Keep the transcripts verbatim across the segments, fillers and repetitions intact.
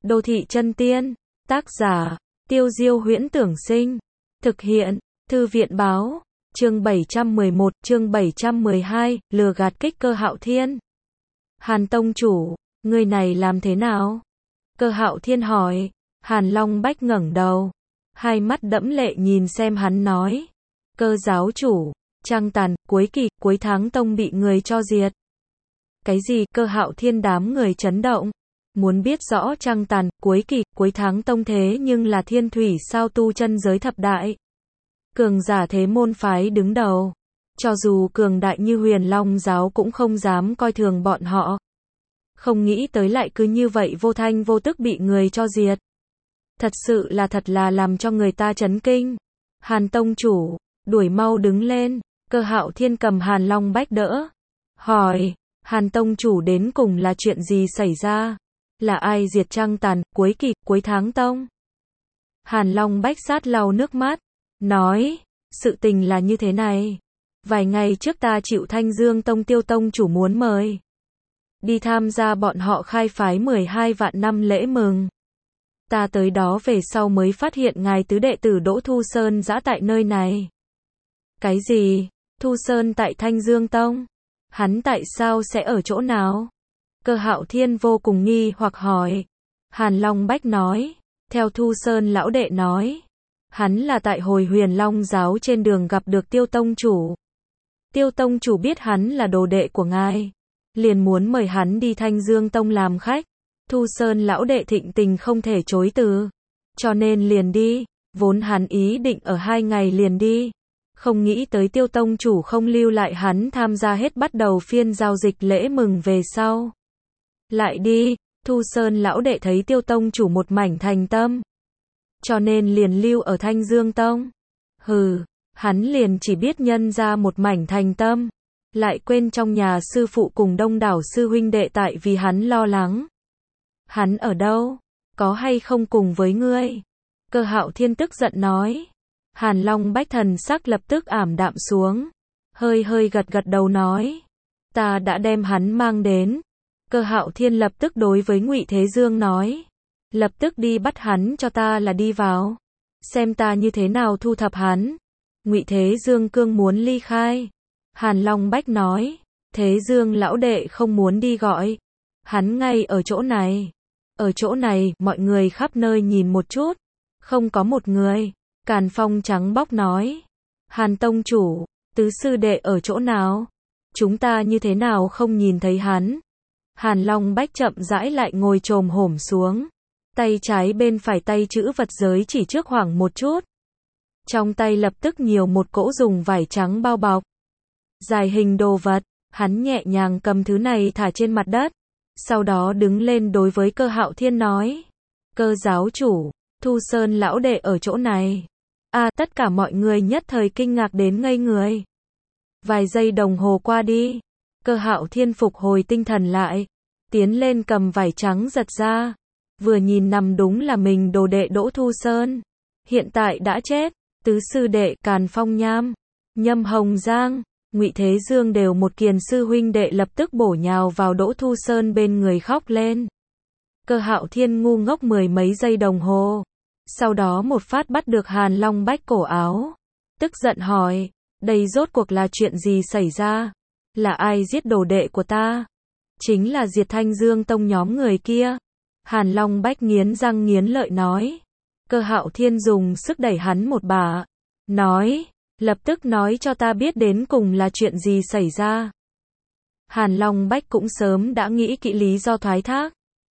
Đô thị chân tiên, tác giả, Tiêu Diêu Huyễn Tưởng Sinh, thực hiện, Thư viện báo, chương bảy trăm mười một, chương bảy trăm mười hai, lừa gạt kích Cơ Hạo Thiên. Hàn tông chủ, người này làm thế nào? Cơ Hạo Thiên hỏi. Hàn Long Bách ngẩng đầu, hai mắt đẫm lệ nhìn xem hắn nói. Cơ giáo chủ, trăng tàn, cuối kỳ, cuối tháng tông bị người cho diệt. Cái gì? Cơ Hạo Thiên đám người chấn động. Muốn biết rõ trăng tàn, cuối kỳ, cuối tháng tông thế nhưng là thiên thủy sao tu chân giới thập đại. Cường giả thế môn phái đứng đầu. Cho dù cường đại như Huyền Long giáo cũng không dám coi thường bọn họ. Không nghĩ tới lại cứ như vậy vô thanh vô tức bị người cho diệt. Thật sự là thật là làm cho người ta chấn kinh. Hàn tông chủ, đuổi mau đứng lên. Cơ Hạo Thiên cầm Hàn Long Bách đỡ. Hỏi, Hàn tông chủ đến cùng là chuyện gì xảy ra? Là ai diệt trăng tàn, cuối kỳ, cuối tháng tông? Hàn Long Bách sát lau nước mắt. Nói, sự tình là như thế này. Vài ngày trước ta chịu Thanh Dương Tông Tiêu tông chủ muốn mời. Đi tham gia bọn họ khai phái mười hai vạn năm lễ mừng. Ta tới đó về sau mới phát hiện ngài tứ đệ tử Đỗ Thu Sơn giã tại nơi này. Cái gì? Thu Sơn tại Thanh Dương Tông? Hắn tại sao sẽ ở chỗ nào? Cơ Hạo Thiên vô cùng nghi hoặc hỏi. Hàn Long Bách nói. Theo Thu Sơn lão đệ nói. Hắn là tại hồi Huyền Long giáo trên đường gặp được Tiêu tông chủ. Tiêu tông chủ biết hắn là đồ đệ của ngài. Liền muốn mời hắn đi Thanh Dương Tông làm khách. Thu Sơn lão đệ thịnh tình không thể chối từ. Cho nên liền đi. Vốn hắn ý định ở hai ngày liền đi. Không nghĩ tới Tiêu tông chủ không lưu lại hắn tham gia hết bắt đầu phiên giao dịch lễ mừng về sau. Lại đi. Thu Sơn lão đệ thấy Tiêu tông chủ một mảnh thành tâm. Cho nên liền lưu ở Thanh Dương Tông. Hừ, hắn liền chỉ biết nhân ra một mảnh thành tâm. Lại quên trong nhà sư phụ cùng đông đảo sư huynh đệ tại vì hắn lo lắng. Hắn ở đâu? Có hay không cùng với ngươi? Cơ Hạo Thiên tức giận nói. Hàn Long Bách thần sắc lập tức ảm đạm xuống. Hơi hơi gật gật đầu nói. Ta đã đem hắn mang đến. Cơ Hạo Thiên lập tức đối với Ngụy Thế Dương nói. Lập tức đi bắt hắn cho ta là đi vào. Xem ta như thế nào thu thập hắn. Ngụy Thế Dương cương muốn ly khai. Hàn Long Bách nói. Thế Dương lão đệ không muốn đi gọi. Hắn ngay ở chỗ này. Ở chỗ này, mọi người khắp nơi nhìn một chút. Không có một người. Càn Phong trắng bóc nói. Hàn tông chủ, tứ sư đệ ở chỗ nào? Chúng ta như thế nào không nhìn thấy hắn? Hàn Long Bách chậm rãi lại ngồi chồm hổm xuống. Tay trái bên phải tay chữ vật giới chỉ trước khoảng một chút. Trong tay lập tức nhiều một cỗ dùng vải trắng bao bọc. Dài hình đồ vật, hắn nhẹ nhàng cầm thứ này thả trên mặt đất. Sau đó đứng lên đối với Cơ Hạo Thiên nói. Cơ giáo chủ, Thu Sơn lão đệ ở chỗ này. À, tất cả mọi người nhất thời kinh ngạc đến ngây người. Vài giây đồng hồ qua đi. Cơ Hạo Thiên phục hồi tinh thần lại. Tiến lên cầm vải trắng giật ra. Vừa nhìn nằm đúng là mình đồ đệ Đỗ Thu Sơn. Hiện tại đã chết. Tứ sư đệ Càn Phong Nham, Nhâm Hồng Giang, Ngụy Thế Dương đều một kiền sư huynh đệ lập tức bổ nhào vào Đỗ Thu Sơn bên người khóc lên. Cơ Hạo Thiên ngu ngốc mười mấy giây đồng hồ. Sau đó một phát bắt được Hàn Long Bách cổ áo. Tức giận hỏi, đây rốt cuộc là chuyện gì xảy ra? Là ai giết đồ đệ của ta? Chính là diệt Thanh Dương Tông nhóm người kia. Hàn Long Bách nghiến răng nghiến lợi nói. Cơ Hạo Thiên dùng sức đẩy hắn một bả. Nói, lập tức nói cho ta biết đến cùng là chuyện gì xảy ra. Hàn Long Bách cũng sớm đã nghĩ kỹ lý do thoái thác.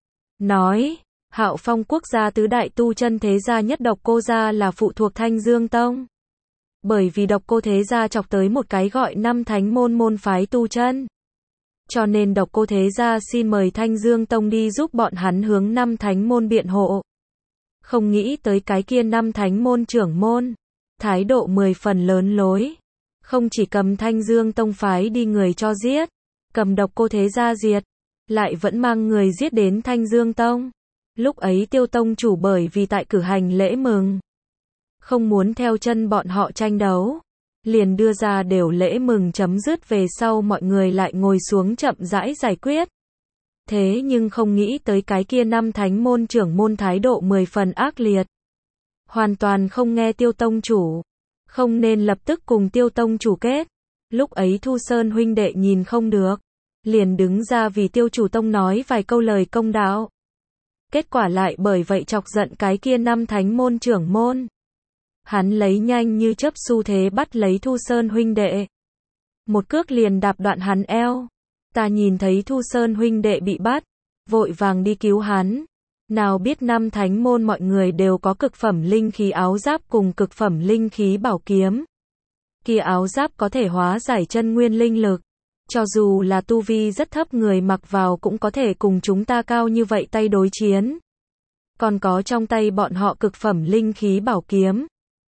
Nói, Hạo Phong quốc gia tứ đại tu chân thế gia nhất Độc Cô gia là phụ thuộc Thanh Dương Tông. Bởi vì Độc Cô thế gia chọc tới một cái gọi năm thánh môn môn phái tu chân. Cho nên Độc Cô thế gia xin mời Thanh Dương Tông đi giúp bọn hắn hướng năm thánh môn biện hộ. Không nghĩ tới cái kia năm thánh môn trưởng môn. Thái độ mười phần lớn lối. Không chỉ cầm Thanh Dương Tông phái đi người cho giết. Cầm Độc Cô thế gia diệt. Lại vẫn mang người giết đến Thanh Dương Tông. Lúc ấy Tiêu tông chủ bởi vì tại cử hành lễ mừng. Không muốn theo chân bọn họ tranh đấu. Liền đưa ra đều lễ mừng chấm dứt về sau mọi người lại ngồi xuống chậm rãi giải quyết. Thế nhưng không nghĩ tới cái kia năm thánh môn trưởng môn thái độ mười phần ác liệt. Hoàn toàn không nghe Tiêu tông chủ. Không nên lập tức cùng Tiêu tông chủ kết. Lúc ấy Thu Sơn huynh đệ nhìn không được. Liền đứng ra vì Tiêu chủ tông nói vài câu lời công đạo. Kết quả lại bởi vậy chọc giận cái kia năm thánh môn trưởng môn. Hắn lấy nhanh như chớp xu thế bắt lấy Thu Sơn huynh đệ. Một cước liền đạp đoạn hắn eo. Ta nhìn thấy Thu Sơn huynh đệ bị bắt, vội vàng đi cứu hắn. Nào biết năm thánh môn mọi người đều có cực phẩm linh khí áo giáp cùng cực phẩm linh khí bảo kiếm. Kia áo giáp có thể hóa giải chân nguyên linh lực. Cho dù là tu vi rất thấp người mặc vào cũng có thể cùng chúng ta cao như vậy tay đối chiến. Còn có trong tay bọn họ cực phẩm linh khí bảo kiếm.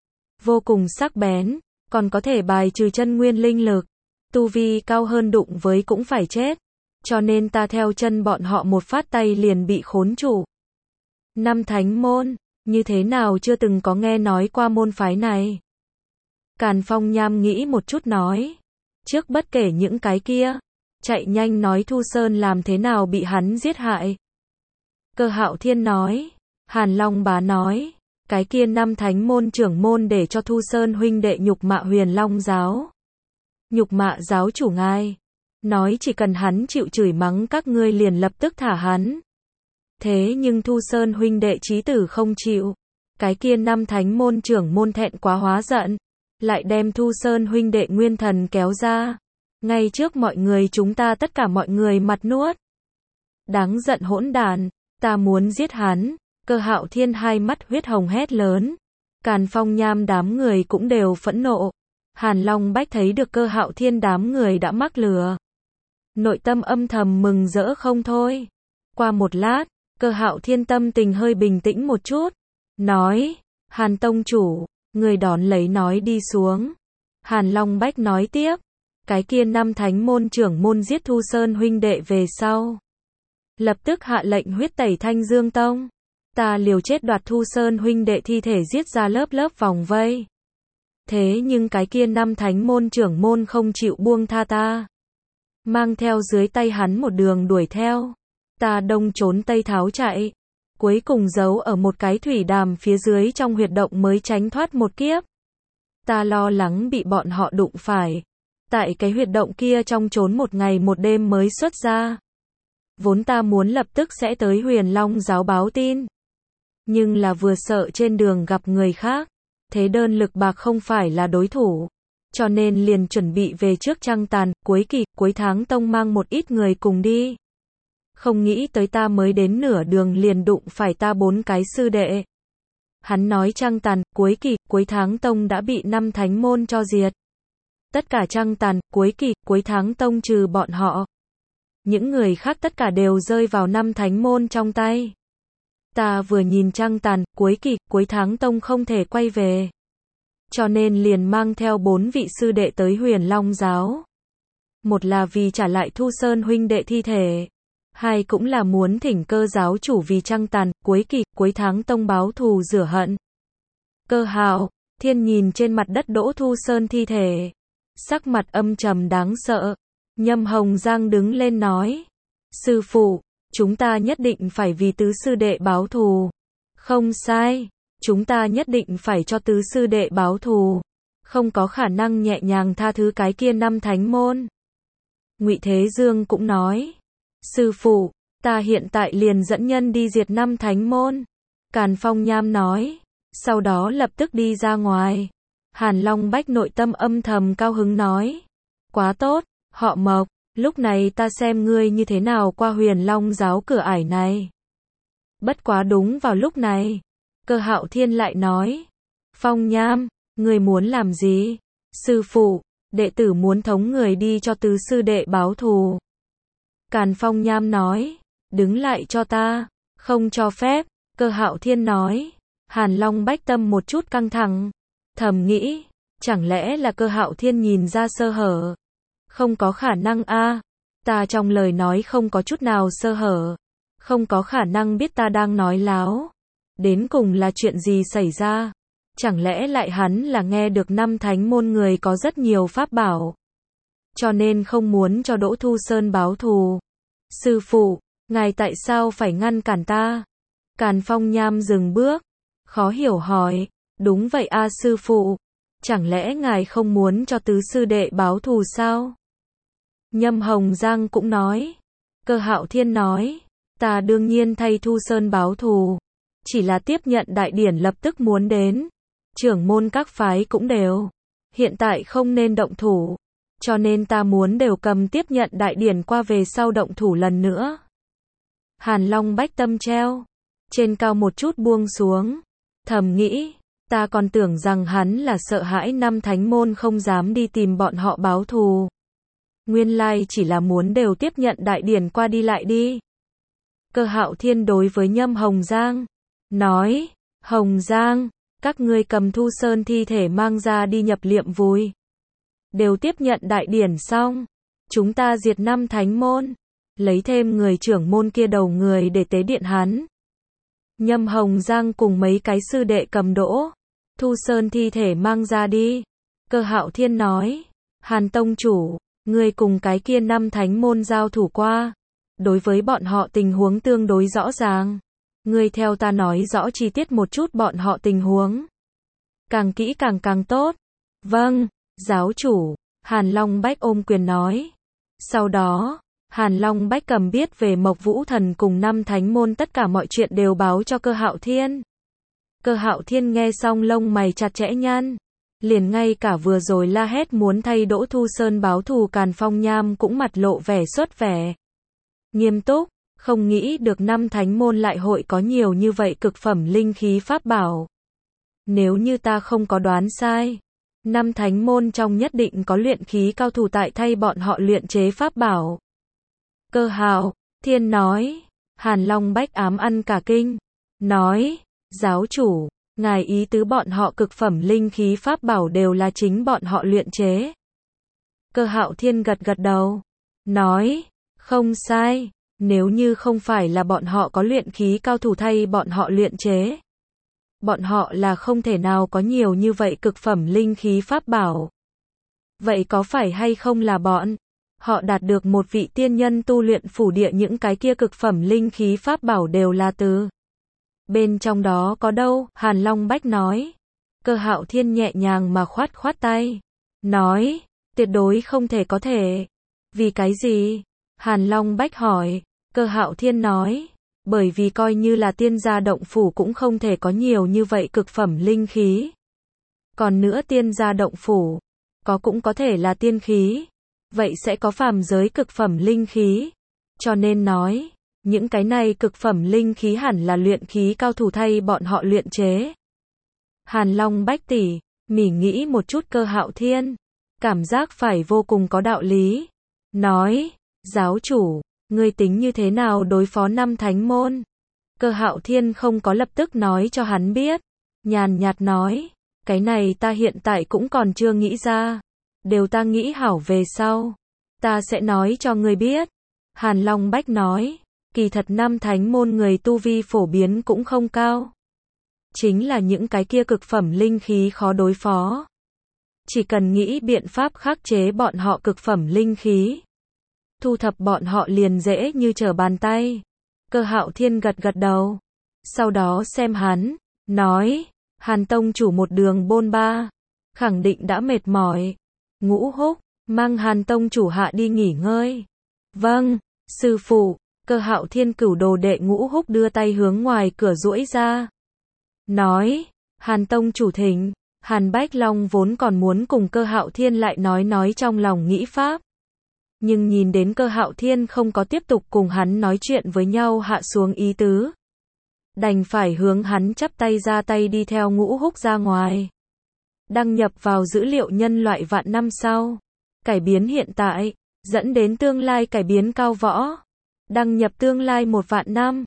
Vô cùng sắc bén, còn có thể bài trừ chân nguyên linh lực. Tu vi cao hơn đụng với cũng phải chết. Cho nên ta theo chân bọn họ một phát tay liền bị khốn trụ. Năm thánh môn, như thế nào chưa từng có nghe nói qua môn phái này. Càn Phong nham nghĩ một chút nói. Trước bất kể những cái kia, chạy nhanh nói Thu Sơn làm thế nào bị hắn giết hại. Cơ Hạo Thiên nói. Hàn Long Bá nói. Cái kia năm thánh môn trưởng môn để cho Thu Sơn huynh đệ nhục mạ Huyền Long giáo. Nhục mạ giáo chủ ngài. Nói chỉ cần hắn chịu chửi mắng các ngươi liền lập tức thả hắn. Thế nhưng Thu Sơn huynh đệ chí tử không chịu. Cái kia năm thánh môn trưởng môn thẹn quá hóa giận. Lại đem Thu Sơn huynh đệ nguyên thần kéo ra. Ngay trước mọi người chúng ta tất cả mọi người mặt nuốt. Đáng giận hỗn đàn. Ta muốn giết hắn. Cơ Hạo Thiên hai mắt huyết hồng hét lớn. Càn Phong nham đám người cũng đều phẫn nộ. Hàn Long Bách thấy được Cơ Hạo Thiên đám người đã mắc lừa. Nội tâm âm thầm mừng rỡ không thôi. Qua một lát, Cơ Hạo Thiên tâm tình hơi bình tĩnh một chút. Nói, Hàn tông chủ, người đón lấy nói đi xuống. Hàn Long Bách nói tiếp. Cái kia năm thánh môn trưởng môn giết Thu Sơn huynh đệ về sau. Lập tức hạ lệnh huyết tẩy Thanh Dương Tông. Ta liều chết đoạt Thu Sơn huynh đệ thi thể giết ra lớp lớp vòng vây. Thế nhưng cái kia năm thánh môn trưởng môn không chịu buông tha ta. Mang theo dưới tay hắn một đường đuổi theo. Ta đông trốn tây tháo chạy. Cuối cùng giấu ở một cái thủy đàm phía dưới trong huyệt động mới tránh thoát một kiếp. Ta lo lắng bị bọn họ đụng phải. Tại cái huyệt động kia trong trốn một ngày một đêm mới xuất ra. Vốn ta muốn lập tức sẽ tới Huyền Long giáo báo tin. Nhưng là vừa sợ trên đường gặp người khác. Thế đơn lực bạc không phải là đối thủ. Cho nên liền chuẩn bị về trước trăng tàn, cuối kỳ, cuối tháng tông mang một ít người cùng đi. Không nghĩ tới ta mới đến nửa đường liền đụng phải ta bốn cái sư đệ. Hắn nói trăng tàn, cuối kỳ, cuối tháng tông đã bị năm thánh môn cho diệt. Tất cả trăng tàn, cuối kỳ, cuối tháng tông trừ bọn họ. Những người khác tất cả đều rơi vào năm thánh môn trong tay. Ta vừa nhìn trăng tàn, cuối kỳ, cuối tháng tông không thể quay về. Cho nên liền mang theo bốn vị sư đệ tới Huyền Long giáo. Một là vì trả lại Thu Sơn huynh đệ thi thể. Hai cũng là muốn thỉnh Cơ giáo chủ vì trăng tàn, cuối kỳ, cuối tháng tông báo thù rửa hận. Cơ Hạo Thiên nhìn trên mặt đất Đỗ Thu Sơn thi thể. Sắc mặt âm trầm đáng sợ. Nhâm Hồng Giang đứng lên nói. Sư phụ, chúng ta nhất định phải vì tứ sư đệ báo thù. Không sai, chúng ta nhất định phải cho tứ sư đệ báo thù. Không có khả năng nhẹ nhàng tha thứ cái kia năm thánh môn. Ngụy Thế Dương cũng nói. Sư phụ, ta hiện tại liền dẫn nhân đi diệt năm thánh môn. Càn Phong nham nói. Sau đó lập tức đi ra ngoài. Hàn Long Bách nội tâm âm thầm cao hứng nói. Quá tốt, họ Mộc, lúc này ta xem ngươi như thế nào qua Huyền Long giáo cửa ải này. Bất quá đúng vào lúc này, Cơ Hạo Thiên lại nói. Phong nham, ngươi muốn làm gì? Sư phụ, đệ tử muốn thống người đi cho tứ sư đệ báo thù. Càn Phong nham nói. Đứng lại cho ta. Không cho phép. Cơ Hạo Thiên nói. Hàn Long Bách tâm một chút căng thẳng. Thầm nghĩ, chẳng lẽ là Cơ Hạo Thiên nhìn ra sơ hở? Không có khả năng a, ta trong lời nói không có chút nào sơ hở. Không có khả năng biết ta đang nói láo. Đến cùng là chuyện gì xảy ra? Chẳng lẽ lại hắn là nghe được năm thánh môn người có rất nhiều pháp bảo. Cho nên không muốn cho Đỗ Thu Sơn báo thù. Sư phụ, Ngài tại sao phải ngăn cản ta? Càn Phong Nham dừng bước, khó hiểu hỏi, đúng vậy a sư phụ, chẳng lẽ ngài không muốn cho tứ sư đệ báo thù sao? Nhâm Hồng Giang cũng nói, Cơ Hạo Thiên nói, ta đương nhiên thay Thu Sơn báo thù, chỉ là tiếp nhận đại điển lập tức muốn đến, trưởng môn các phái cũng đều, hiện tại không nên động thủ, cho nên ta muốn đều cầm tiếp nhận đại điển qua về sau động thủ lần nữa. Hàn Long Bách tâm treo, trên cao một chút buông xuống, thầm nghĩ, ta còn tưởng rằng hắn là sợ hãi năm thánh môn không dám đi tìm bọn họ báo thù. Nguyên lai chỉ là muốn đều tiếp nhận đại điển qua đi lại đi. Cơ Hạo Thiên đối với Nhâm Hồng Giang, nói, Hồng Giang, các ngươi cầm Thu Sơn thi thể mang ra đi nhập liệm vùi. Đều tiếp nhận đại điển xong, chúng ta diệt năm thánh môn, lấy thêm người trưởng môn kia đầu người để tế điện hắn. Nhâm Hồng Giang cùng mấy cái sư đệ cầm đỗ, Thu Sơn thi thể mang ra đi. Cơ Hạo Thiên nói, Hàn tông chủ, ngươi cùng cái kia năm thánh môn giao thủ qua, đối với bọn họ tình huống tương đối rõ ràng. Ngươi theo ta nói rõ chi tiết một chút bọn họ tình huống. Càng kỹ càng càng tốt. Vâng, giáo chủ, Hàn Long Bách ôm quyền nói. Sau đó, Hàn Long Bách cầm biết về Mộc Vũ Thần cùng năm thánh môn tất cả mọi chuyện đều báo cho Cơ Hạo Thiên. Cơ Hạo Thiên nghe xong lông mày chặt chẽ nhăn. Liền ngay cả vừa rồi la hét muốn thay Đỗ Thu Sơn báo thù Càn Phong Nham cũng mặt lộ vẻ xuất vẻ nghiêm túc, không nghĩ được năm thánh môn lại hội có nhiều như vậy cực phẩm linh khí pháp bảo. Nếu như ta không có đoán sai, năm thánh môn trong nhất định có luyện khí cao thủ tại thay bọn họ luyện chế pháp bảo. Cơ Hạo Thiên nói, Hàn Long Bách ám ăn cả kinh, nói, giáo chủ, ngài ý tứ bọn họ cực phẩm linh khí pháp bảo đều là chính bọn họ luyện chế. Cơ Hạo Thiên gật gật đầu, nói, không sai, nếu như không phải là bọn họ có luyện khí cao thủ thay bọn họ luyện chế, bọn họ là không thể nào có nhiều như vậy cực phẩm linh khí pháp bảo. Vậy có phải hay không là bọn họ đạt được một vị tiên nhân tu luyện phủ địa, những cái kia cực phẩm linh khí pháp bảo đều là từ bên trong đó có đâu? Hàn Long Bách nói. Cơ Hạo Thiên nhẹ nhàng mà khoát khoát tay, nói, tuyệt đối không thể có thể. Vì cái gì? Hàn Long Bách hỏi. Cơ Hạo Thiên nói, bởi vì coi như là tiên gia động phủ cũng không thể có nhiều như vậy cực phẩm linh khí. Còn nữa tiên gia động phủ, có cũng có thể là tiên khí, vậy sẽ có phàm giới cực phẩm linh khí. Cho nên nói, những cái này cực phẩm linh khí hẳn là luyện khí cao thủ thay bọn họ luyện chế. Hàn Long Bách tỉ mỉ nghĩ một chút Cơ Hạo Thiên, cảm giác phải vô cùng có đạo lý. Nói, giáo chủ, ngươi tính như thế nào đối phó năm thánh môn? Cơ Hạo Thiên không có lập tức nói cho hắn biết, nhàn nhạt nói, cái này ta hiện tại cũng còn chưa nghĩ ra, đều ta nghĩ hảo về sau, ta sẽ nói cho ngươi biết. Hàn Long Bách nói, kỳ thật năm thánh môn người tu vi phổ biến cũng không cao, chính là những cái kia cực phẩm linh khí khó đối phó. Chỉ cần nghĩ biện pháp khắc chế bọn họ cực phẩm linh khí, thu thập bọn họ liền dễ như trở bàn tay. Cơ Hạo Thiên gật gật đầu, sau đó xem hắn, nói, Hàn tông chủ một đường bôn ba, khẳng định đã mệt mỏi. Ngũ Húc, mang Hàn tông chủ hạ đi nghỉ ngơi. Vâng, sư phụ. Cơ Hạo Thiên cửu đồ đệ Ngũ Húc đưa tay hướng ngoài cửa duỗi ra, nói, Hàn tông chủ thỉnh. Hàn Bách Long vốn còn muốn cùng Cơ Hạo Thiên lại nói nói trong lòng nghĩ pháp, nhưng nhìn đến Cơ Hạo Thiên không có tiếp tục cùng hắn nói chuyện với nhau hạ xuống ý tứ, đành phải hướng hắn chắp tay ra tay đi theo Ngũ Húc ra ngoài. Đăng nhập vào dữ liệu nhân loại vạn năm sau, cải biến hiện tại, dẫn đến tương lai cải biến cao võ. Đăng nhập tương lai một vạn năm.